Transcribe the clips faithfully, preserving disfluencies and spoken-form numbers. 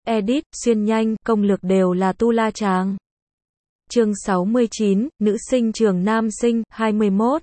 edit, xuyên nhanh, công lược đều là tu la chàng. Chương sáu mươi chín, nữ sinh trường nam sinh, hai mươi mốt.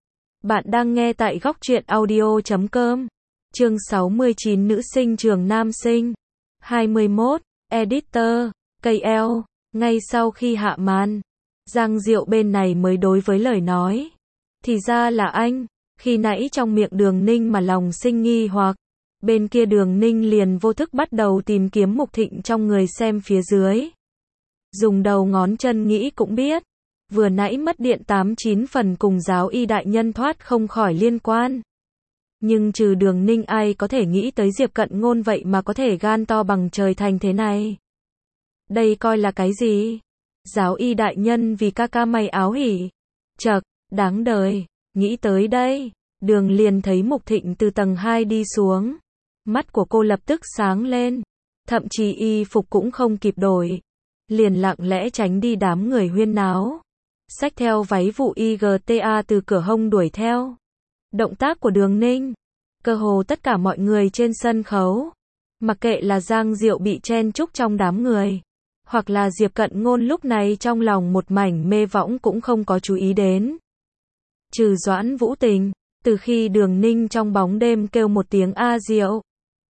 Bạn đang nghe tại góc truyện audio chấm com. Chương sáu mươi chín, nữ sinh trường nam sinh, hai mươi mốt. Editor, cây eo. Ngay sau khi hạ màn, Giang Diệu bên này mới đối với lời nói. Thì ra là anh. Khi nãy trong miệng Đường Ninh mà lòng sinh nghi hoặc. Bên kia Đường Ninh liền vô thức bắt đầu tìm kiếm Mục Thịnh trong người xem phía dưới. Dùng đầu ngón chân nghĩ cũng biết. Vừa nãy mất điện tám chín phần cùng giáo y đại nhân thoát không khỏi liên quan. Nhưng trừ Đường Ninh ai có thể nghĩ tới Diệp Cận Ngôn vậy mà có thể gan to bằng trời thành thế này. Đây coi là cái gì? Giáo y đại nhân vì ca ca may áo hỉ. Chậc, đáng đời. Nghĩ tới đây, Đường liền thấy Mục Thịnh từ tầng hai đi xuống. Mắt của cô lập tức sáng lên. Thậm chí y phục cũng không kịp đổi. Liền lặng lẽ tránh đi đám người huyên náo. Xách theo váy vụ i giê tê a từ cửa hông đuổi theo. Động tác của Đường Ninh. Cơ hồ tất cả mọi người trên sân khấu. Mặc kệ là Giang Diệu bị chen chúc trong đám người. Hoặc là Diệp Cận Ngôn lúc này trong lòng một mảnh mê võng cũng không có chú ý đến. Trừ Doãn Vũ Tình, từ khi Đường Ninh trong bóng đêm kêu một tiếng A Diệu.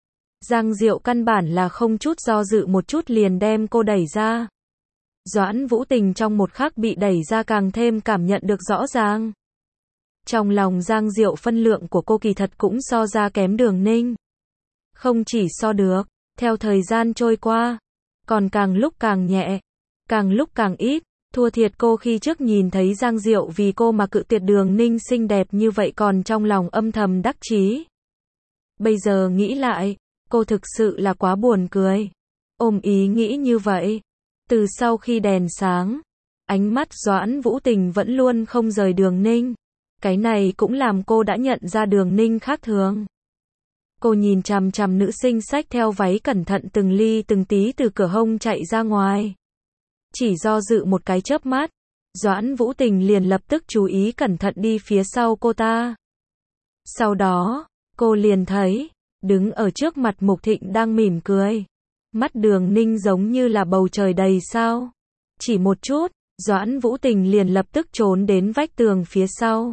Giang Diệu căn bản là không chút do dự một chút liền đem cô đẩy ra. Doãn Vũ Tình trong một khắc bị đẩy ra càng thêm cảm nhận được rõ ràng. Trong lòng Giang Diệu phân lượng của cô kỳ thật cũng so ra kém Đường Ninh. Không chỉ so được, theo thời gian trôi qua, còn càng lúc càng nhẹ, càng lúc càng ít, thua thiệt cô khi trước nhìn thấy Giang Diệu vì cô mà cự tuyệt Đường Ninh xinh đẹp như vậy còn trong lòng âm thầm đắc chí. Bây giờ nghĩ lại, cô thực sự là quá buồn cười. Ôm ý nghĩ như vậy, từ sau khi đèn sáng, ánh mắt Doãn Vũ Tình vẫn luôn không rời Đường Ninh. Cái này cũng làm cô đã nhận ra Đường Ninh khác thường. Cô nhìn chằm chằm nữ sinh xách theo váy cẩn thận từng ly từng tí từ cửa hông chạy ra ngoài. Chỉ do dự một cái chớp mắt, Doãn Vũ Tình liền lập tức chú ý cẩn thận đi phía sau cô ta. Sau đó, cô liền thấy, đứng ở trước mặt Mục Thịnh đang mỉm cười. Mắt Đường Ninh giống như là bầu trời đầy sao. Chỉ một chút, Doãn Vũ Tình liền lập tức trốn đến vách tường phía sau.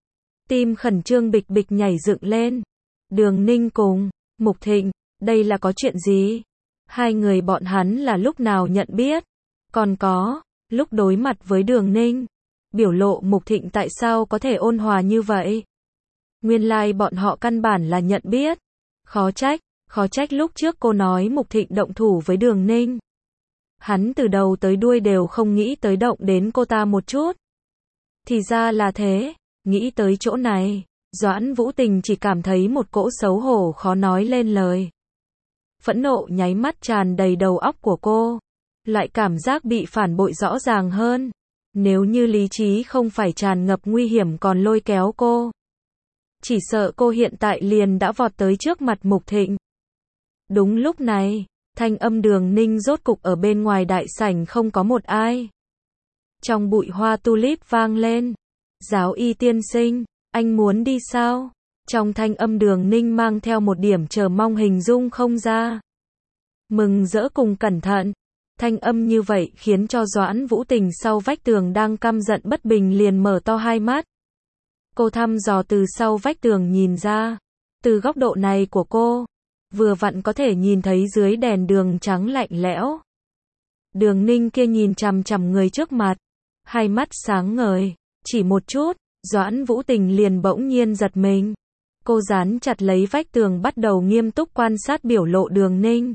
Tim khẩn trương bịch bịch nhảy dựng lên. Đường Ninh cùng Mục Thịnh, đây là có chuyện gì? Hai người bọn hắn là lúc nào nhận biết? Còn có, lúc đối mặt với Đường Ninh, biểu lộ Mục Thịnh tại sao có thể ôn hòa như vậy? Nguyên lai like bọn họ căn bản là nhận biết. Khó trách, khó trách lúc trước cô nói Mục Thịnh động thủ với Đường Ninh. Hắn từ đầu tới đuôi đều không nghĩ tới động đến cô ta một chút. Thì ra là thế, nghĩ tới chỗ này, Doãn Vũ Tình chỉ cảm thấy một cỗ xấu hổ khó nói lên lời. Phẫn nộ nháy mắt tràn đầy đầu óc của cô. Lại cảm giác bị phản bội rõ ràng hơn. Nếu như lý trí không phải tràn ngập nguy hiểm còn lôi kéo cô. Chỉ sợ cô hiện tại liền đã vọt tới trước mặt Mục Thịnh. Đúng lúc này, thanh âm Đường Ninh rốt cục ở bên ngoài đại sảnh không có một ai. Trong bụi hoa tulip vang lên. Giáo y tiên sinh, anh muốn đi sao? Trong thanh âm Đường Ninh mang theo một điểm chờ mong hình dung không ra. Mừng rỡ cùng cẩn thận. Thanh âm như vậy khiến cho Doãn Vũ Tình sau vách tường đang căm giận bất bình liền mở to hai mắt. Cô thăm dò từ sau vách tường nhìn ra. Từ góc độ này của cô, vừa vặn có thể nhìn thấy dưới đèn đường trắng lạnh lẽo. Đường Ninh kia nhìn chằm chằm người trước mặt. Hai mắt sáng ngời. Chỉ một chút, Doãn Vũ Tình liền bỗng nhiên giật mình. Cô dán chặt lấy vách tường bắt đầu nghiêm túc quan sát biểu lộ Đường Ninh.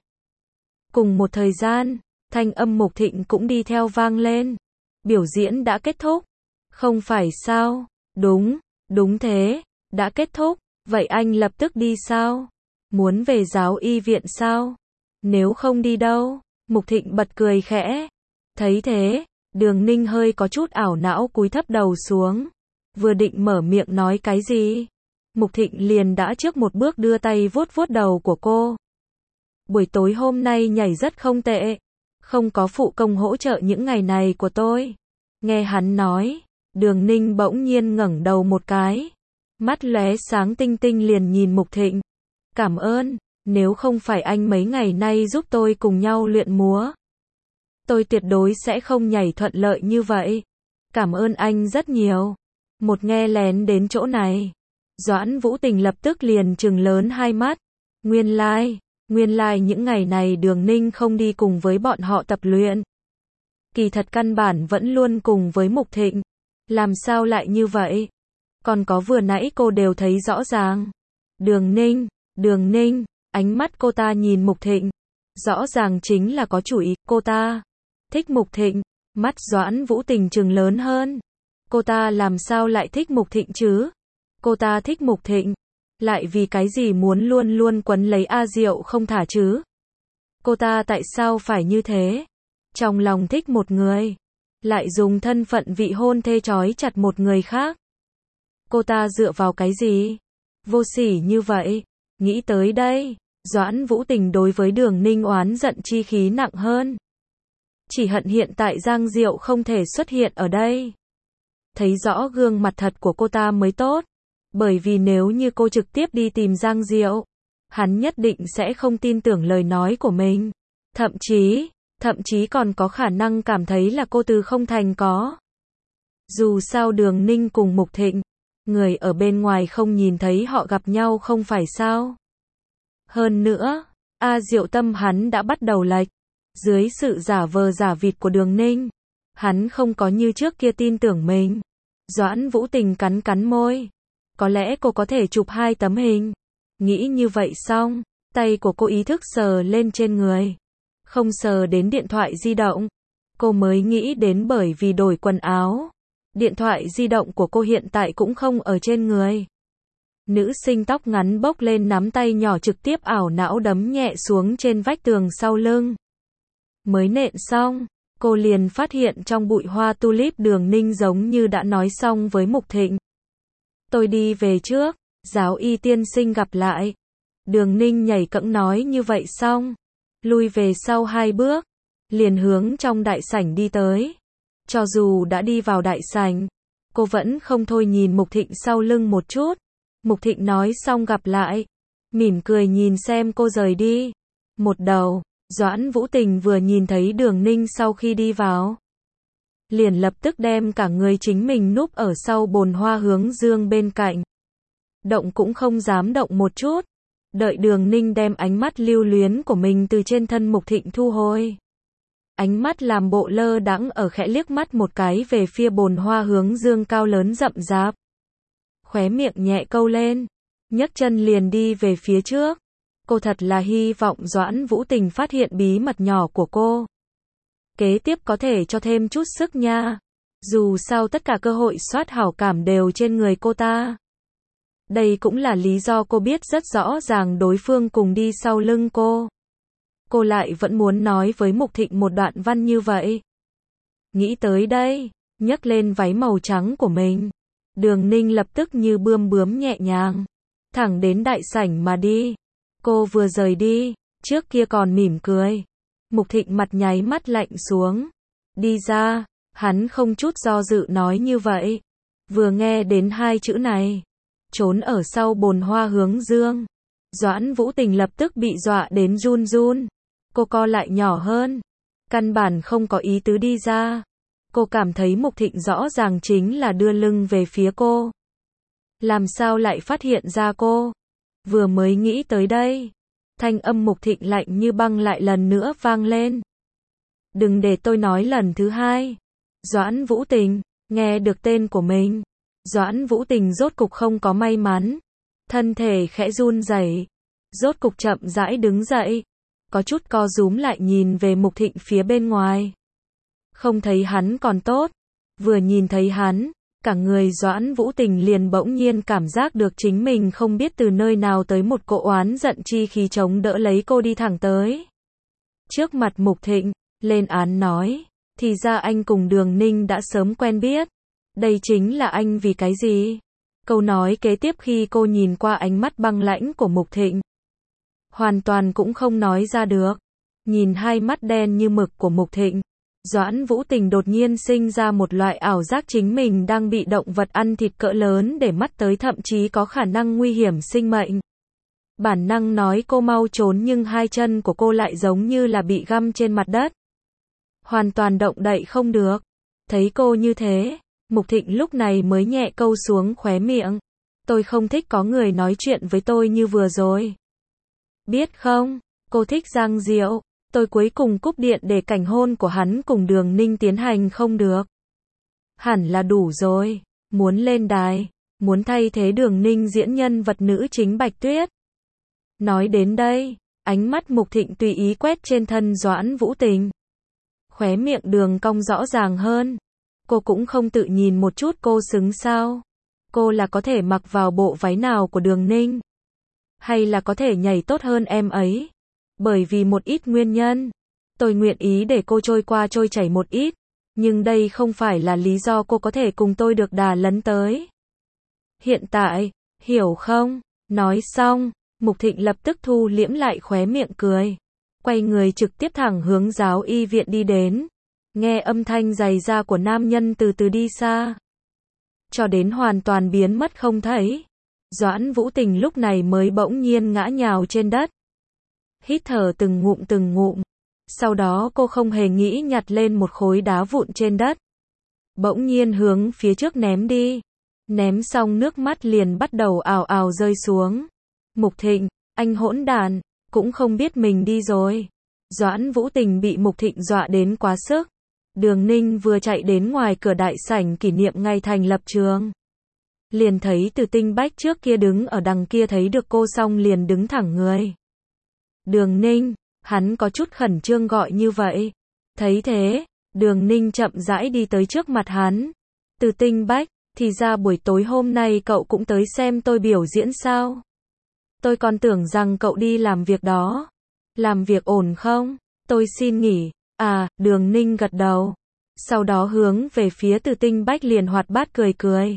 Cùng một thời gian, thanh âm Mục Thịnh cũng đi theo vang lên. Biểu diễn đã kết thúc. Không phải sao? Đúng, đúng thế, đã kết thúc. Vậy anh lập tức đi sao? Muốn về giáo y viện sao? Nếu không đi đâu? Mục Thịnh bật cười khẽ. Thấy thế, Đường Ninh hơi có chút ảo não cúi thấp đầu xuống. Vừa định mở miệng nói cái gì? Mục Thịnh liền đã trước một bước đưa tay vuốt vuốt đầu của cô. Buổi tối hôm nay nhảy rất không tệ. Không có phụ công hỗ trợ những ngày này của tôi. Nghe hắn nói, Đường Ninh bỗng nhiên ngẩng đầu một cái. Mắt lóe sáng tinh tinh liền nhìn Mục Thịnh. Cảm ơn, Nếu không phải anh mấy ngày nay giúp tôi cùng nhau luyện múa, tôi tuyệt đối sẽ không nhảy thuận lợi như vậy. Cảm ơn anh rất nhiều. Một nghe lén đến chỗ này, Doãn Vũ Tình lập tức liền trừng lớn hai mắt. Nguyên lai, like, nguyên lai like những ngày này Đường Ninh không đi cùng với bọn họ tập luyện. Kỳ thật căn bản vẫn luôn cùng với Mục Thịnh. Làm sao lại như vậy? Còn có vừa nãy cô đều thấy rõ ràng. Đường Ninh, Đường Ninh, ánh mắt cô ta nhìn Mục Thịnh. Rõ ràng chính là có chủ ý, cô ta thích Mục Thịnh. Mắt Doãn Vũ Tình trừng lớn hơn. Cô ta làm sao lại thích Mục Thịnh chứ? Cô ta thích Mục Thịnh, lại vì cái gì muốn luôn luôn quấn lấy A Diệu không thả chứ? Cô ta tại sao phải như thế? Trong lòng thích một người, lại dùng thân phận vị hôn thê trói chặt một người khác. Cô ta dựa vào cái gì? Vô sỉ như vậy. Nghĩ tới đây, Doãn Vũ Tình đối với Đường Ninh oán giận chi khí nặng hơn. Chỉ hận hiện tại Giang Diệu không thể xuất hiện ở đây. Thấy rõ gương mặt thật của cô ta mới tốt. Bởi vì nếu như cô trực tiếp đi tìm Giang Diệu, hắn nhất định sẽ không tin tưởng lời nói của mình. Thậm chí, thậm chí còn có khả năng cảm thấy là cô từ không thành có. Dù sao Đường Ninh cùng Mục Thịnh, người ở bên ngoài không nhìn thấy họ gặp nhau không phải sao. Hơn nữa, A Diệu tâm hắn đã bắt đầu lệch. Dưới sự giả vờ giả vịt của Đường Ninh, hắn không có như trước kia tin tưởng mình. Doãn Vũ Tình cắn cắn môi. Có lẽ cô có thể chụp hai tấm hình. Nghĩ như vậy xong, tay của cô ý thức sờ lên trên người. Không sờ đến điện thoại di động. Cô mới nghĩ đến bởi vì đổi quần áo. Điện thoại di động của cô hiện tại cũng không ở trên người. Nữ sinh tóc ngắn bốc lên nắm tay nhỏ trực tiếp ảo não đấm nhẹ xuống trên vách tường sau lưng. Mới nện xong, cô liền phát hiện trong bụi hoa tulip Đường Ninh giống như đã nói xong với Mục Thịnh. Tôi đi về trước, giáo y tiên sinh gặp lại. Đường Ninh nhảy cẫng nói như vậy xong, lui về sau hai bước, liền hướng trong đại sảnh đi tới. Cho dù đã đi vào đại sảnh, cô vẫn không thôi nhìn Mục Thịnh sau lưng một chút. Mục Thịnh nói xong gặp lại, mỉm cười nhìn xem cô rời đi. Một đầu, Doãn Vũ Tình vừa nhìn thấy Đường Ninh sau khi đi vào, liền lập tức đem cả người chính mình núp ở sau bồn hoa hướng dương bên cạnh. Động cũng không dám động một chút. Đợi Đường Ninh đem ánh mắt lưu luyến của mình từ trên thân Mục Thịnh thu hồi. Ánh mắt làm bộ lơ đãng ở khẽ liếc mắt một cái về phía bồn hoa hướng dương cao lớn rậm rạp. Khóe miệng nhẹ câu lên, nhấc chân liền đi về phía trước. Cô thật là hy vọng Doãn Vũ Tình phát hiện bí mật nhỏ của cô. Kế tiếp có thể cho thêm chút sức nha. Dù sao tất cả cơ hội soát hảo cảm đều trên người cô ta. Đây cũng là lý do cô biết rất rõ ràng đối phương cùng đi sau lưng cô. Cô lại vẫn muốn nói với Mục Thịnh một đoạn văn như vậy. Nghĩ tới đây, nhấc lên váy màu trắng của mình. Đường Ninh lập tức như bươm bướm nhẹ nhàng, thẳng đến đại sảnh mà đi. Cô vừa rời đi, trước kia còn mỉm cười. Mục Thịnh mặt nháy mắt lạnh xuống. Đi ra, hắn không chút do dự nói như vậy. Vừa nghe đến hai chữ này, trốn ở sau bồn hoa hướng dương. Doãn Vũ Tình lập tức bị dọa đến run run. Cô co lại nhỏ hơn. Căn bản không có ý tứ đi ra. Cô cảm thấy Mục Thịnh rõ ràng chính là đưa lưng về phía cô. Làm sao lại phát hiện ra cô? Vừa mới nghĩ tới đây, thanh âm Mục Thịnh lạnh như băng lại lần nữa vang lên. Đừng để tôi nói lần thứ hai. Doãn Vũ Tình, nghe được tên của mình. Doãn Vũ Tình rốt cục không có may mắn. Thân thể khẽ run rẩy, rốt cục chậm rãi đứng dậy. Có chút co rúm lại nhìn về Mục Thịnh phía bên ngoài. Không thấy hắn còn tốt. Vừa nhìn thấy hắn, cả người Doãn Vũ Tình liền bỗng nhiên cảm giác được chính mình không biết từ nơi nào tới một cỗ oán giận chi khí chống đỡ lấy cô đi thẳng tới. Trước mặt Mục Thịnh, lên án nói, thì ra anh cùng Đường Ninh đã sớm quen biết. Đây chính là anh vì cái gì? Câu nói kế tiếp khi cô nhìn qua ánh mắt băng lãnh của Mục Thịnh, hoàn toàn cũng không nói ra được. Nhìn hai mắt đen như mực của Mục Thịnh, Doãn Vũ Tình đột nhiên sinh ra một loại ảo giác chính mình đang bị động vật ăn thịt cỡ lớn để mắt tới, thậm chí có khả năng nguy hiểm sinh mệnh. Bản năng nói cô mau trốn nhưng hai chân của cô lại giống như là bị găm trên mặt đất. Hoàn toàn động đậy không được. Thấy cô như thế, Mục Thịnh lúc này mới nhẹ câu xuống khóe miệng. Tôi không thích có người nói chuyện với tôi như vừa rồi. Biết không, cô thích Giang Diệu. Tôi cuối cùng cúp điện để cảnh hôn của hắn cùng Đường Ninh tiến hành không được. Hẳn là đủ rồi. Muốn lên đài, muốn thay thế Đường Ninh diễn nhân vật nữ chính Bạch Tuyết. Nói đến đây, ánh mắt Mục Thịnh tùy ý quét trên thân Doãn Vũ Tình. Khóe miệng đường cong rõ ràng hơn. Cô cũng không tự nhìn một chút cô xứng sao? Cô là có thể mặc vào bộ váy nào của Đường Ninh? Hay là có thể nhảy tốt hơn em ấy? Bởi vì một ít nguyên nhân, tôi nguyện ý để cô trôi qua trôi chảy một ít. Nhưng đây không phải là lý do cô có thể cùng tôi được đà lấn tới. Hiện tại, hiểu không? Nói xong, Mục Thịnh lập tức thu liễm lại khóe miệng cười. Quay người trực tiếp thẳng hướng giáo y viện đi đến. Nghe âm thanh giày da của nam nhân từ từ đi xa. Cho đến hoàn toàn biến mất không thấy. Doãn Vũ Tình lúc này mới bỗng nhiên ngã nhào trên đất. Hít thở từng ngụm từng ngụm. Sau đó cô không hề nghĩ nhặt lên một khối đá vụn trên đất. Bỗng nhiên hướng phía trước ném đi. Ném xong nước mắt liền bắt đầu ào ào rơi xuống. Mục Thịnh, anh hỗn đàn, cũng không biết mình đi rồi. Doãn Vũ Tình bị Mục Thịnh dọa đến quá sức. Đường Ninh vừa chạy đến ngoài cửa đại sảnh kỷ niệm ngày thành lập trường. Liền thấy Từ Tinh Bách trước kia đứng ở đằng kia thấy được cô xong liền đứng thẳng người. Đường Ninh, hắn có chút khẩn trương gọi như vậy. Thấy thế, Đường Ninh chậm rãi đi tới trước mặt hắn. Từ Tinh Bách, thì ra buổi tối hôm nay cậu cũng tới xem tôi biểu diễn sao? Tôi còn tưởng rằng cậu đi làm việc đó. Làm việc ổn không? Tôi xin nghỉ. À, Đường Ninh gật đầu. Sau đó hướng về phía Từ Tinh Bách liền hoạt bát cười cười.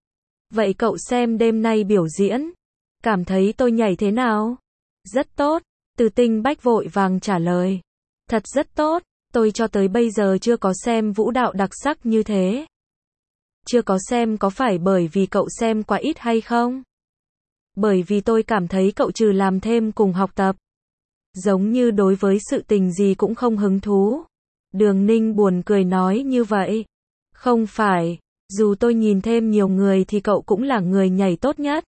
Vậy cậu xem đêm nay biểu diễn. Cảm thấy tôi nhảy thế nào? Rất tốt. Từ Tinh Bách vội vàng trả lời. Thật rất tốt. Tôi cho tới bây giờ chưa có xem vũ đạo đặc sắc như thế. Chưa có xem có phải bởi vì cậu xem quá ít hay không? Bởi vì tôi cảm thấy cậu trừ làm thêm cùng học tập. Giống như đối với sự tình gì cũng không hứng thú. Đường Ninh buồn cười nói như vậy. Không phải, dù tôi nhìn thêm nhiều người thì cậu cũng là người nhảy tốt nhất.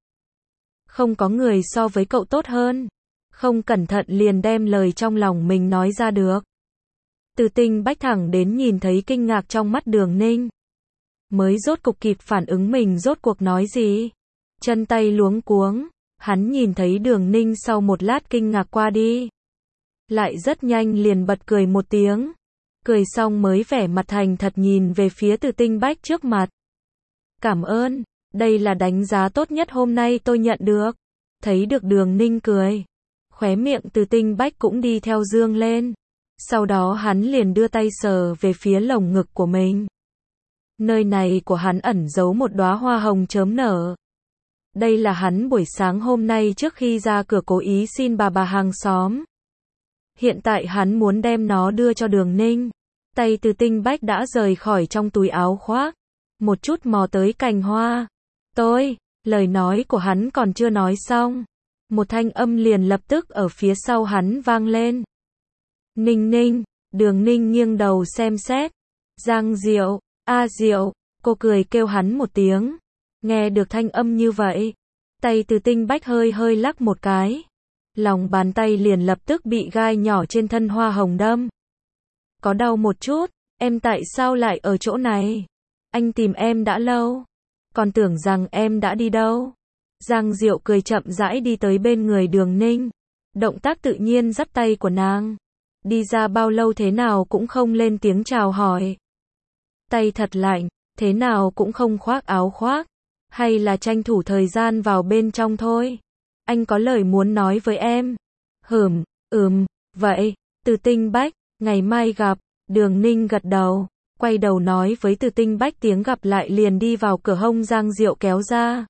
Không có người so với cậu tốt hơn. Không cẩn thận liền đem lời trong lòng mình nói ra được. Từ Tinh Bách thẳng đến nhìn thấy kinh ngạc trong mắt Đường Ninh. Mới rốt cục kịp phản ứng mình rốt cuộc nói gì. Chân tay luống cuống. Hắn nhìn thấy Đường Ninh sau một lát kinh ngạc qua đi. Lại rất nhanh liền bật cười một tiếng. Cười xong mới vẻ mặt thành thật nhìn về phía Từ Tinh Bách trước mặt. Cảm ơn, đây là đánh giá tốt nhất hôm nay tôi nhận được. Thấy được Đường Ninh cười. Khóe miệng Từ Tinh Bách cũng đi theo dương lên. Sau đó hắn liền đưa tay sờ về phía lồng ngực của mình. Nơi này của hắn ẩn giấu một đóa hoa hồng chớm nở. Đây là hắn buổi sáng hôm nay trước khi ra cửa cố ý xin bà bà hàng xóm. Hiện tại hắn muốn đem nó đưa cho Đường Ninh. Tay Từ Tinh Bách đã rời khỏi trong túi áo khoác. Một chút mò tới cành hoa. Tôi, lời nói của hắn còn chưa nói xong. Một thanh âm liền lập tức ở phía sau hắn vang lên. Ninh Ninh, Đường Ninh nghiêng đầu xem xét. Giang Diệu, A Diệu, cô cười kêu hắn một tiếng. Nghe được thanh âm như vậy. Tay Từ Tinh Bách hơi hơi lắc một cái. Lòng bàn tay liền lập tức bị gai nhỏ trên thân hoa hồng đâm. Có đau một chút, em tại sao lại ở chỗ này? Anh tìm em đã lâu. Còn tưởng rằng em đã đi đâu. Giang Diệu cười chậm rãi đi tới bên người Đường Ninh. Động tác tự nhiên dắt tay của nàng. Đi ra bao lâu thế nào cũng không lên tiếng chào hỏi. Tay thật lạnh, thế nào cũng không khoác áo khoác. Hay là tranh thủ thời gian vào bên trong thôi. Anh có lời muốn nói với em. Hửm, ừm, vậy, Từ Tinh Bách, ngày mai gặp. Đường Ninh gật đầu, quay đầu nói với Từ Tinh Bách tiếng gặp lại liền đi vào cửa hông Giang Diệu kéo ra.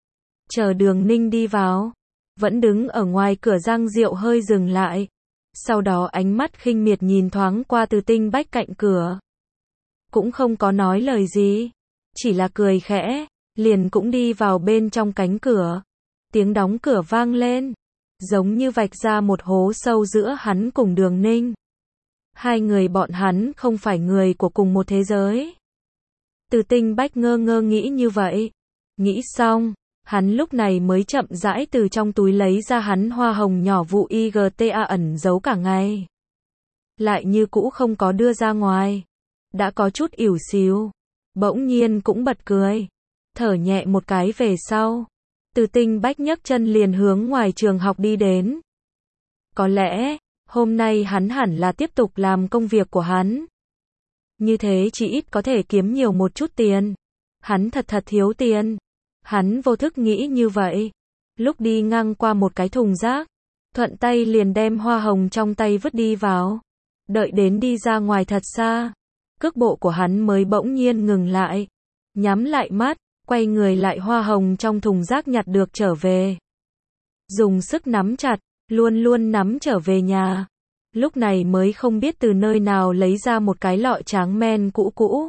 Chờ Đường Ninh đi vào, vẫn đứng ở ngoài cửa Giang Diệu hơi dừng lại. Sau đó ánh mắt khinh miệt nhìn thoáng qua Từ Tinh Bách cạnh cửa. Cũng không có nói lời gì, chỉ là cười khẽ, liền cũng đi vào bên trong cánh cửa. Tiếng đóng cửa vang lên. giống như vạch ra một hố sâu giữa hắn cùng Đường Ninh. Hai người bọn hắn không phải người của cùng một thế giới. Từ Tinh Bách ngơ ngơ nghĩ như vậy. Nghĩ xong, hắn lúc này mới chậm rãi từ trong túi lấy ra hắn hoa hồng nhỏ vụ i giê tê a ẩn giấu cả ngày. Lại như cũ không có đưa ra ngoài. Đã có chút ỉu xìu. Bỗng nhiên cũng bật cười. Thở nhẹ một cái về sau. Từ Tinh Bách nhấc chân liền hướng ngoài trường học đi đến. Có lẽ, hôm nay hắn hẳn là tiếp tục làm công việc của hắn. Như thế chỉ ít có thể kiếm nhiều một chút tiền. Hắn thật thật thiếu tiền. Hắn vô thức nghĩ như vậy. Lúc đi ngang qua một cái thùng rác, thuận tay liền đem hoa hồng trong tay vứt đi vào. Đợi đến đi ra ngoài thật xa, cước bộ của hắn mới bỗng nhiên ngừng lại. Nhắm lại mắt, quay người lại hoa hồng trong thùng rác nhặt được trở về. Dùng sức nắm chặt, luôn luôn nắm trở về nhà. Lúc này mới không biết từ nơi nào lấy ra một cái lọ tráng men cũ cũ.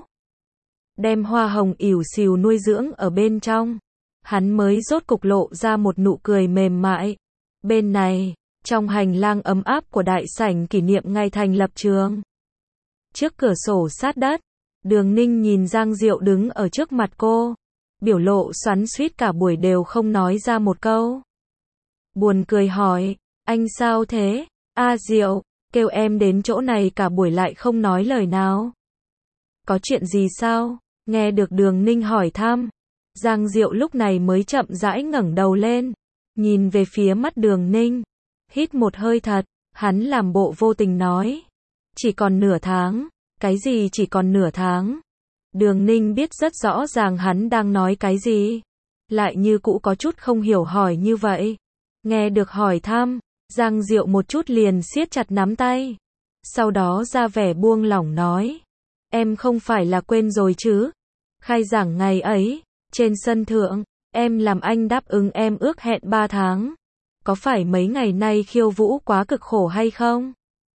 Đem hoa hồng ỉu xìu nuôi dưỡng ở bên trong. Hắn mới rốt cục lộ ra một nụ cười mềm mại. Bên này, trong hành lang ấm áp của đại sảnh kỷ niệm ngày thành lập trường. Trước cửa sổ sát đất, Đường Ninh nhìn Giang Diệu đứng ở trước mặt cô. Biểu lộ xoắn xuýt cả buổi đều không nói ra một câu. Buồn cười hỏi, anh sao thế? A Diệu, kêu em đến chỗ này cả buổi lại không nói lời nào. Có chuyện gì sao? Nghe được Đường Ninh hỏi thăm. Giang Diệu lúc này mới chậm rãi ngẩng đầu lên. Nhìn về phía mắt Đường Ninh. Hít một hơi thật, hắn làm bộ vô tình nói. Chỉ còn nửa tháng. Cái gì chỉ còn nửa tháng? Đường Ninh biết rất rõ ràng hắn đang nói cái gì. Lại như cũ có chút không hiểu hỏi như vậy. Nghe được hỏi thăm, Giang Diệu một chút liền siết chặt nắm tay. Sau đó ra vẻ buông lỏng nói. Em không phải là quên rồi chứ? Khai giảng ngày ấy, trên sân thượng, em làm anh đáp ứng em ước hẹn ba tháng. Có phải mấy ngày nay khiêu vũ quá cực khổ hay không?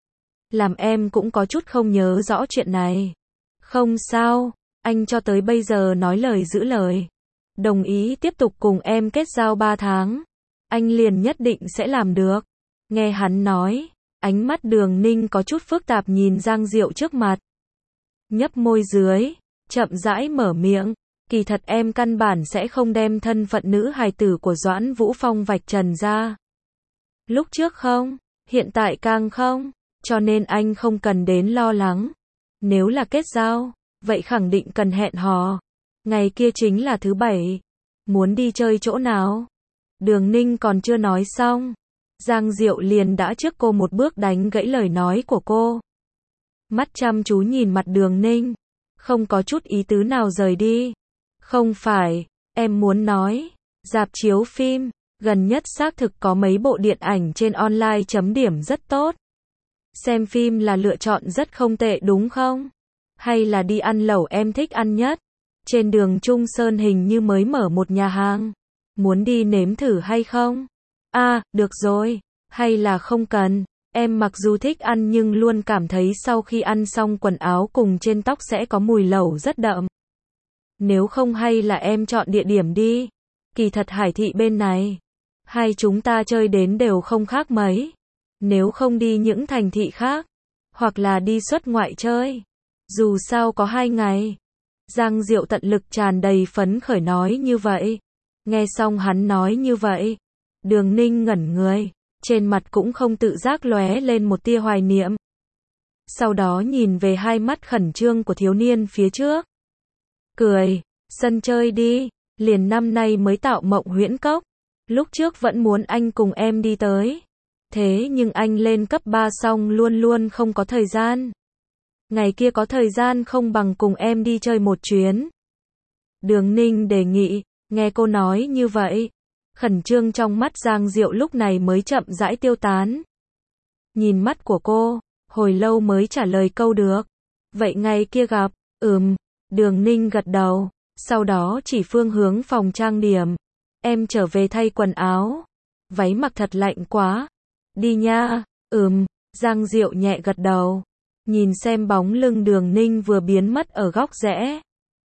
Làm em cũng có chút không nhớ rõ chuyện này. Không sao, anh cho tới bây giờ nói lời giữ lời. Đồng ý tiếp tục cùng em kết giao ba tháng. Anh liền nhất định sẽ làm được. Nghe hắn nói, ánh mắt Đường Ninh có chút phức tạp nhìn Giang Diệu trước mặt. Nhấp môi dưới, chậm rãi mở miệng. Kỳ thật em căn bản sẽ không đem thân phận nữ hài tử của Doãn Vũ Phong vạch trần ra. Lúc trước không, hiện tại càng không, cho nên anh không cần đến lo lắng. Nếu là kết giao, vậy khẳng định cần hẹn hò. Ngày kia chính là thứ bảy. Muốn đi chơi chỗ nào? Đường Ninh còn chưa nói xong. Giang Diệu liền đã trước cô một bước đánh gãy lời nói của cô. Mắt chăm chú nhìn mặt Đường Ninh. Không có chút ý tứ nào rời đi. Không phải, em muốn nói. Rạp chiếu phim, gần nhất xác thực có mấy bộ điện ảnh trên online chấm điểm rất tốt. Xem phim là lựa chọn rất không tệ đúng không? Hay là đi ăn lẩu em thích ăn nhất? Trên đường Trung Sơn hình như mới mở một nhà hàng. Muốn đi nếm thử hay không? À, được rồi. Hay là không cần. Em mặc dù thích ăn nhưng luôn cảm thấy sau khi ăn xong quần áo cùng trên tóc sẽ có mùi lẩu rất đậm. Nếu không hay là em chọn địa điểm đi. Kỳ thật Hải Thị bên này, hai chúng ta chơi đến đều không khác mấy. Nếu không đi những thành thị khác, hoặc là đi xuất ngoại chơi. Dù sao có hai ngày. Giang Diệu tận lực tràn đầy phấn khởi nói như vậy. Nghe xong hắn nói như vậy, Đường Ninh ngẩn người, trên mặt cũng không tự giác lóe lên một tia hoài niệm. Sau đó nhìn về hai mắt khẩn trương của thiếu niên phía trước. Cười, sân chơi đi, liền năm nay mới tạo mộng huyễn cốc. Lúc trước vẫn muốn anh cùng em đi tới. Thế nhưng anh lên cấp ba xong luôn luôn không có thời gian. Ngày kia có thời gian không bằng cùng em đi chơi một chuyến. Đường Ninh đề nghị, nghe cô nói như vậy. Khẩn trương trong mắt Giang Diệu lúc này mới chậm rãi tiêu tán. Nhìn mắt của cô, hồi lâu mới trả lời câu được. Vậy ngày kia gặp, ừm, Đường Ninh gật đầu, sau đó chỉ phương hướng phòng trang điểm. Em trở về thay quần áo. Váy mặc thật lạnh quá. Đi nha, ừm, Giang Diệu nhẹ gật đầu. Nhìn xem bóng lưng Đường Ninh vừa biến mất ở góc rẽ.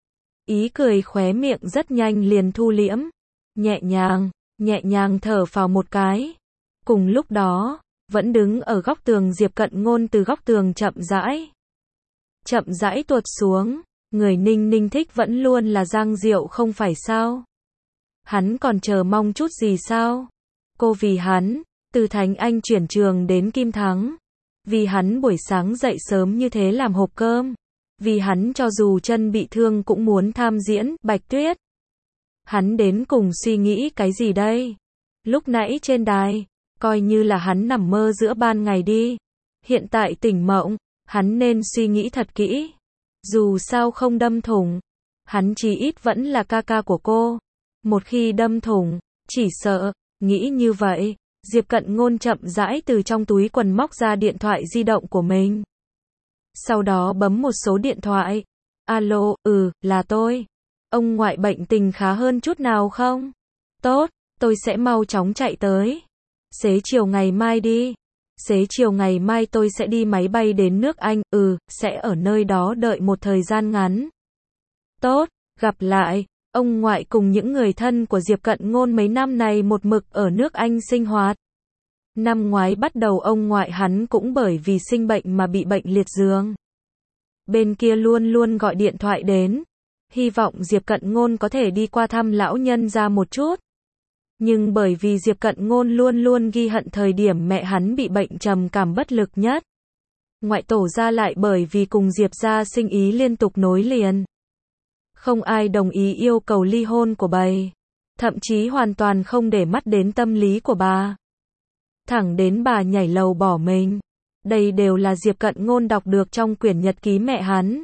Ý cười khóe miệng rất nhanh liền thu liễm. Nhẹ nhàng, nhẹ nhàng thở phào một cái. Cùng lúc đó, vẫn đứng ở góc tường Diệp Cận Ngôn từ góc tường chậm rãi. Chậm rãi tuột xuống, người Ninh Ninh thích vẫn luôn là Giang Diệu không phải sao? Hắn còn chờ mong chút gì sao? Cô vì hắn, từ Thánh Anh chuyển trường đến Kim Thắng. Vì hắn buổi sáng dậy sớm như thế làm hộp cơm. Vì hắn cho dù chân bị thương cũng muốn tham diễn, Bạch Tuyết. Hắn đến cùng suy nghĩ cái gì đây? Lúc nãy trên đài, coi như là hắn nằm mơ giữa ban ngày đi. Hiện tại tỉnh mộng, hắn nên suy nghĩ thật kỹ. Dù sao không đâm thủng, hắn chí ít vẫn là ca ca của cô. Một khi đâm thủng, chỉ sợ, nghĩ như vậy, Diệp Cận Ngôn chậm rãi từ trong túi quần móc ra điện thoại di động của mình. Sau đó bấm một số điện thoại. Alo, ừ, là tôi. Ông ngoại bệnh tình khá hơn chút nào không? Tốt, tôi sẽ mau chóng chạy tới. Xế chiều ngày mai đi. Xế chiều ngày mai tôi sẽ đi máy bay đến nước Anh, ừ, sẽ ở nơi đó đợi một thời gian ngắn. Tốt, gặp lại. Ông ngoại cùng những người thân của Diệp Cận Ngôn mấy năm này một mực ở nước Anh sinh hoạt. Năm ngoái bắt đầu ông ngoại hắn cũng bởi vì sinh bệnh mà bị bệnh liệt giường. Bên kia luôn luôn gọi điện thoại đến, hy vọng Diệp Cận Ngôn có thể đi qua thăm lão nhân ra một chút. Nhưng bởi vì Diệp Cận Ngôn luôn luôn ghi hận thời điểm mẹ hắn bị bệnh trầm cảm bất lực nhất. Ngoại tổ gia lại bởi vì cùng Diệp gia sinh ý liên tục nối liền. Không ai đồng ý yêu cầu ly hôn của bầy. Thậm chí hoàn toàn không để mắt đến tâm lý của bà. Thẳng đến bà nhảy lầu bỏ mình. Đây đều là Diệp Cận Ngôn đọc được trong quyển nhật ký mẹ hắn.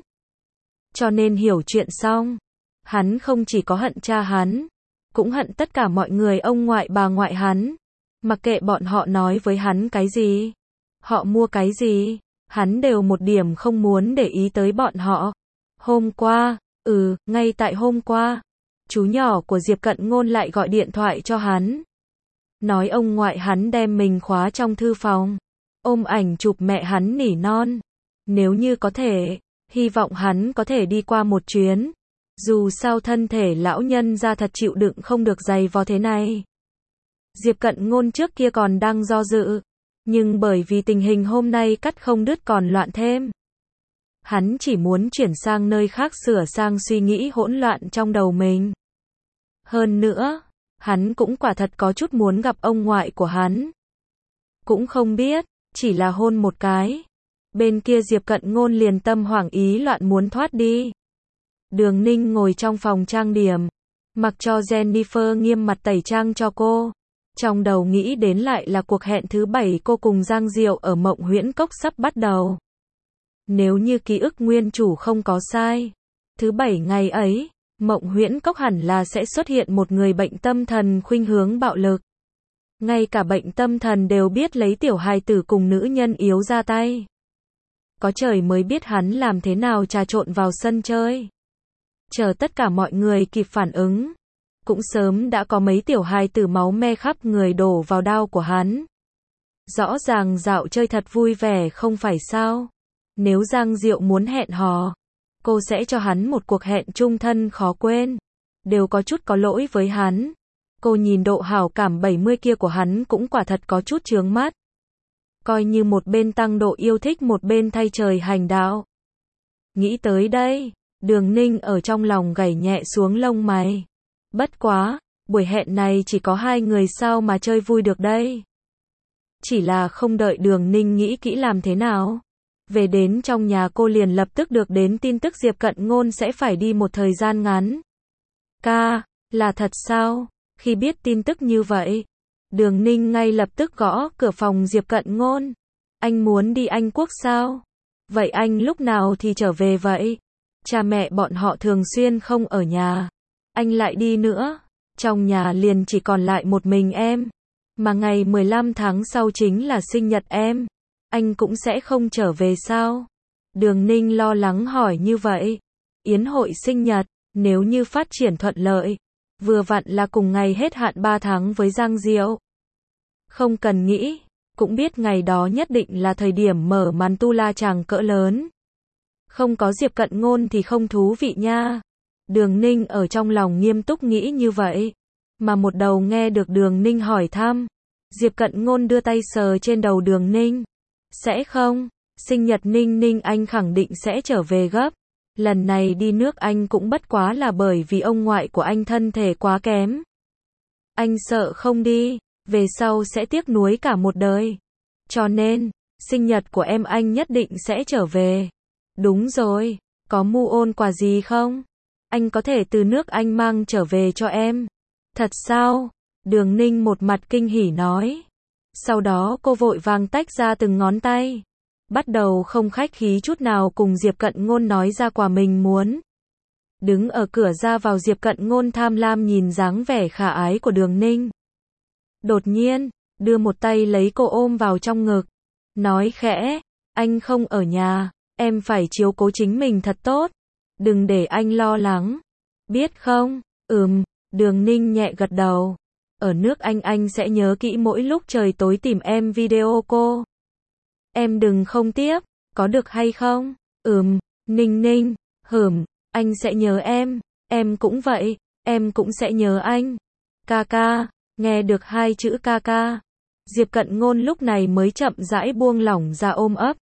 Cho nên hiểu chuyện xong, hắn không chỉ có hận cha hắn, cũng hận tất cả mọi người ông ngoại bà ngoại hắn. Mặc kệ bọn họ nói với hắn cái gì, họ mua cái gì, hắn đều một điểm không muốn để ý tới bọn họ. Hôm qua, ừ, ngay tại hôm qua, chú nhỏ của Diệp Cận Ngôn lại gọi điện thoại cho hắn. Nói ông ngoại hắn đem mình khóa trong thư phòng, ôm ảnh chụp mẹ hắn nỉ non. Nếu như có thể, hy vọng hắn có thể đi qua một chuyến. Dù sao thân thể lão nhân ra thật chịu đựng không được dày vò thế này. Diệp Cận Ngôn trước kia còn đang do dự, nhưng bởi vì tình hình hôm nay cắt không đứt còn loạn thêm. Hắn chỉ muốn chuyển sang nơi khác sửa sang suy nghĩ hỗn loạn trong đầu mình. Hơn nữa, hắn cũng quả thật có chút muốn gặp ông ngoại của hắn. Cũng không biết, chỉ là hôn một cái. Bên kia Diệp Cận Ngôn liền tâm hoảng ý loạn muốn thoát đi. Đường Ninh ngồi trong phòng trang điểm, mặc cho Jennifer nghiêm mặt tẩy trang cho cô. Trong đầu nghĩ đến lại là cuộc hẹn thứ bảy cô cùng Giang Diệu ở Mộng Huyễn Cốc sắp bắt đầu. Nếu như ký ức nguyên chủ không có sai, thứ bảy ngày ấy, Mộng Huyễn Cốc hẳn là sẽ xuất hiện một người bệnh tâm thần khuynh hướng bạo lực. Ngay cả bệnh tâm thần đều biết lấy tiểu hài tử cùng nữ nhân yếu ra tay. Có trời mới biết hắn làm thế nào trà trộn vào sân chơi. Chờ tất cả mọi người kịp phản ứng, cũng sớm đã có mấy tiểu hài tử máu me khắp người đổ vào đao của hắn. Rõ ràng dạo chơi thật vui vẻ không phải sao? Nếu Giang Diệu muốn hẹn hò, cô sẽ cho hắn một cuộc hẹn chung thân khó quên. Đều có chút có lỗi với hắn. Cô nhìn độ hảo cảm bảy mươi kia của hắn cũng quả thật có chút chướng mắt. Coi như một bên tăng độ yêu thích một bên thay trời hành đạo. Nghĩ tới đây, Đường Ninh ở trong lòng gảy nhẹ xuống lông mày. Bất quá, buổi hẹn này chỉ có hai người sao mà chơi vui được đây. Chỉ là không đợi Đường Ninh nghĩ kỹ làm thế nào. Về đến trong nhà cô liền lập tức được đến tin tức Diệp Cận Ngôn sẽ phải đi một thời gian ngắn. Ca, là thật sao? Khi biết tin tức như vậy, Đường Ninh ngay lập tức gõ cửa phòng Diệp Cận Ngôn. Anh muốn đi Anh Quốc sao? Vậy anh lúc nào thì trở về vậy? Cha mẹ bọn họ thường xuyên không ở nhà. Anh lại đi nữa. Trong nhà liền chỉ còn lại một mình em. Mà ngày mười lăm tháng sau chính là sinh nhật em. Anh cũng sẽ không trở về sao? Đường Ninh lo lắng hỏi như vậy. Yến hội sinh nhật, nếu như phát triển thuận lợi, vừa vặn là cùng ngày hết hạn ba tháng với Giang Diệu. Không cần nghĩ, cũng biết ngày đó nhất định là thời điểm mở màn tu la chàng cỡ lớn. Không có Diệp Cận Ngôn thì không thú vị nha. Đường Ninh ở trong lòng nghiêm túc nghĩ như vậy. Mà một đầu nghe được Đường Ninh hỏi thăm. Diệp Cận Ngôn đưa tay sờ trên đầu Đường Ninh. Sẽ không, sinh nhật Ninh Ninh anh khẳng định sẽ trở về gấp. Lần này đi nước Anh cũng bất quá là bởi vì ông ngoại của anh thân thể quá kém. Anh sợ không đi, về sau sẽ tiếc nuối cả một đời. Cho nên, sinh nhật của em anh nhất định sẽ trở về. Đúng rồi, có mua ôn quà gì không? Anh có thể từ nước Anh mang trở về cho em. Thật sao? Đường Ninh một mặt kinh hỉ nói. Sau đó cô vội vàng tách ra từng ngón tay. Bắt đầu không khách khí chút nào cùng Diệp Cận Ngôn nói ra quà mình muốn. Đứng ở cửa ra vào Diệp Cận Ngôn tham lam nhìn dáng vẻ khả ái của Đường Ninh. Đột nhiên, đưa một tay lấy cô ôm vào trong ngực. Nói khẽ, anh không ở nhà, em phải chiếu cố chính mình thật tốt. Đừng để anh lo lắng. Biết không? Ừm, Đường Ninh nhẹ gật đầu. Ở nước Anh anh sẽ nhớ kỹ mỗi lúc trời tối tìm em video cô. Em đừng không tiếp, có được hay không? Ừm, Ninh Ninh, hửm, anh sẽ nhớ em, em cũng vậy, em cũng sẽ nhớ anh. Ca ca, nghe được hai chữ ca ca. Diệp Cận Ngôn lúc này mới chậm rãi buông lỏng ra ôm ấp.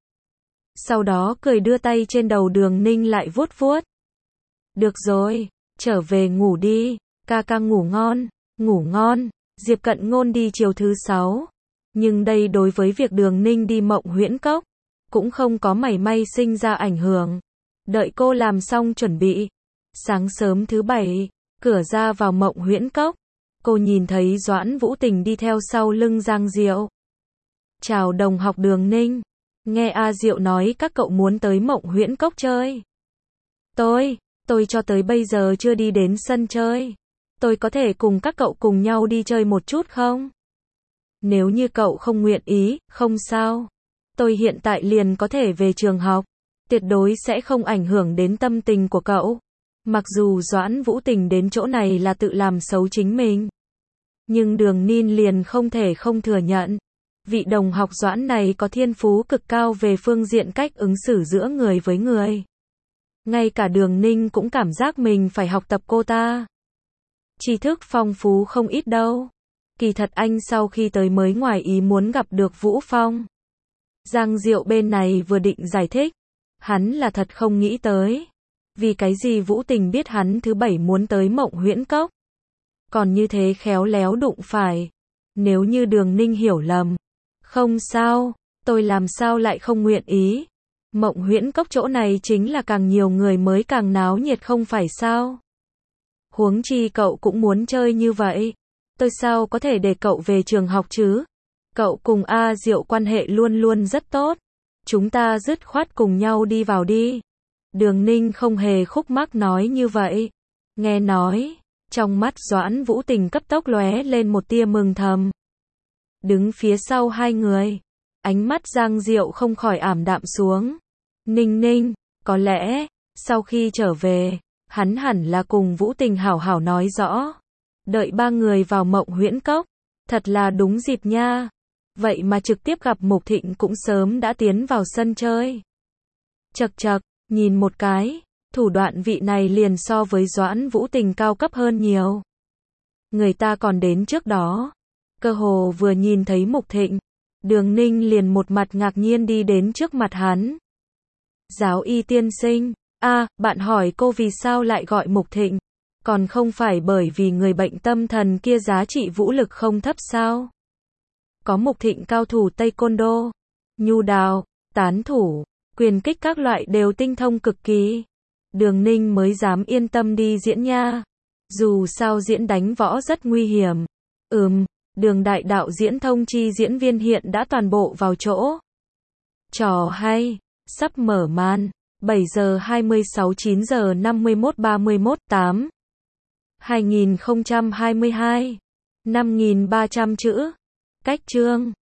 Sau đó cười đưa tay trên đầu Đường Ninh lại vuốt vuốt. Được rồi, trở về ngủ đi, ca ca ngủ ngon, ngủ ngon. Diệp Cận Ngôn đi chiều thứ sáu. Nhưng đây đối với việc Đường Ninh đi Mộng Huyễn Cốc, cũng không có mảy may sinh ra ảnh hưởng. Đợi cô làm xong chuẩn bị. Sáng sớm thứ bảy, cửa ra vào Mộng Huyễn Cốc, cô nhìn thấy Doãn Vũ Tình đi theo sau lưng Giang Diệu. Chào đồng học Đường Ninh. Nghe A Diệu nói các cậu muốn tới Mộng Huyễn Cốc chơi. Tôi, tôi cho tới bây giờ chưa đi đến sân chơi. Tôi có thể cùng các cậu cùng nhau đi chơi một chút không? Nếu như cậu không nguyện ý, không sao. Tôi hiện tại liền có thể về trường học. Tuyệt đối sẽ không ảnh hưởng đến tâm tình của cậu. Mặc dù Doãn Vũ Tình đến chỗ này là tự làm xấu chính mình. Nhưng Đường Ninh liền không thể không thừa nhận. Vị đồng học Doãn này có thiên phú cực cao về phương diện cách ứng xử giữa người với người. Ngay cả Đường Ninh cũng cảm giác mình phải học tập cô ta. Tri thức phong phú không ít đâu. Kỳ thật anh sau khi tới mới ngoài ý muốn gặp được Vũ Phong. Giang Diệu bên này vừa định giải thích. Hắn là thật không nghĩ tới. Vì cái gì Vũ Tình biết hắn thứ bảy muốn tới Mộng Huyễn Cốc. Còn như thế khéo léo đụng phải. Nếu như Đường Ninh hiểu lầm. Không sao, tôi làm sao lại không nguyện ý. Mộng Huyễn Cốc chỗ này chính là càng nhiều người mới càng náo nhiệt không phải sao. Huống chi cậu cũng muốn chơi như vậy. Tôi sao có thể để cậu về trường học chứ? Cậu cùng A Diệu quan hệ luôn luôn rất tốt. Chúng ta dứt khoát cùng nhau đi vào đi. Đường Ninh không hề khúc mắc nói như vậy. Nghe nói, trong mắt Doãn Vũ Tình cấp tốc lóe lên một tia mừng thầm. Đứng phía sau hai người, ánh mắt Giang Diệu không khỏi ảm đạm xuống. Ninh Ninh, có lẽ, sau khi trở về, hắn hẳn là cùng Vũ Tình hảo hảo nói rõ. Đợi ba người vào Mộng Huyễn Cốc, thật là đúng dịp nha. Vậy mà trực tiếp gặp Mục Thịnh cũng sớm đã tiến vào sân chơi. Chậc chậc, nhìn một cái, thủ đoạn vị này liền so với Doãn Vũ Tình cao cấp hơn nhiều. Người ta còn đến trước đó. Cơ hồ vừa nhìn thấy Mục Thịnh, Đường Ninh liền một mặt ngạc nhiên đi đến trước mặt hắn. Giáo y tiên sinh, a, à, bạn hỏi cô vì sao lại gọi Mục Thịnh, còn không phải bởi vì người bệnh tâm thần kia giá trị vũ lực không thấp sao? Có Mục Thịnh cao thủ Taekwondo, nhu đào, tán thủ, quyền kích các loại đều tinh thông cực kỳ. Đường Ninh mới dám yên tâm đi diễn nha. Dù sao diễn đánh võ rất nguy hiểm. Ừm, Đường đại đạo diễn thông chi diễn viên hiện đã toàn bộ vào chỗ. Trò hay, sắp mở màn. bảy giờ hai mươi sáu chín giờ năm mươi mốt ba mươi mốt tám hai nghìn không trăm hai mươi hai năm nghìn ba trăm chữ. Cách chương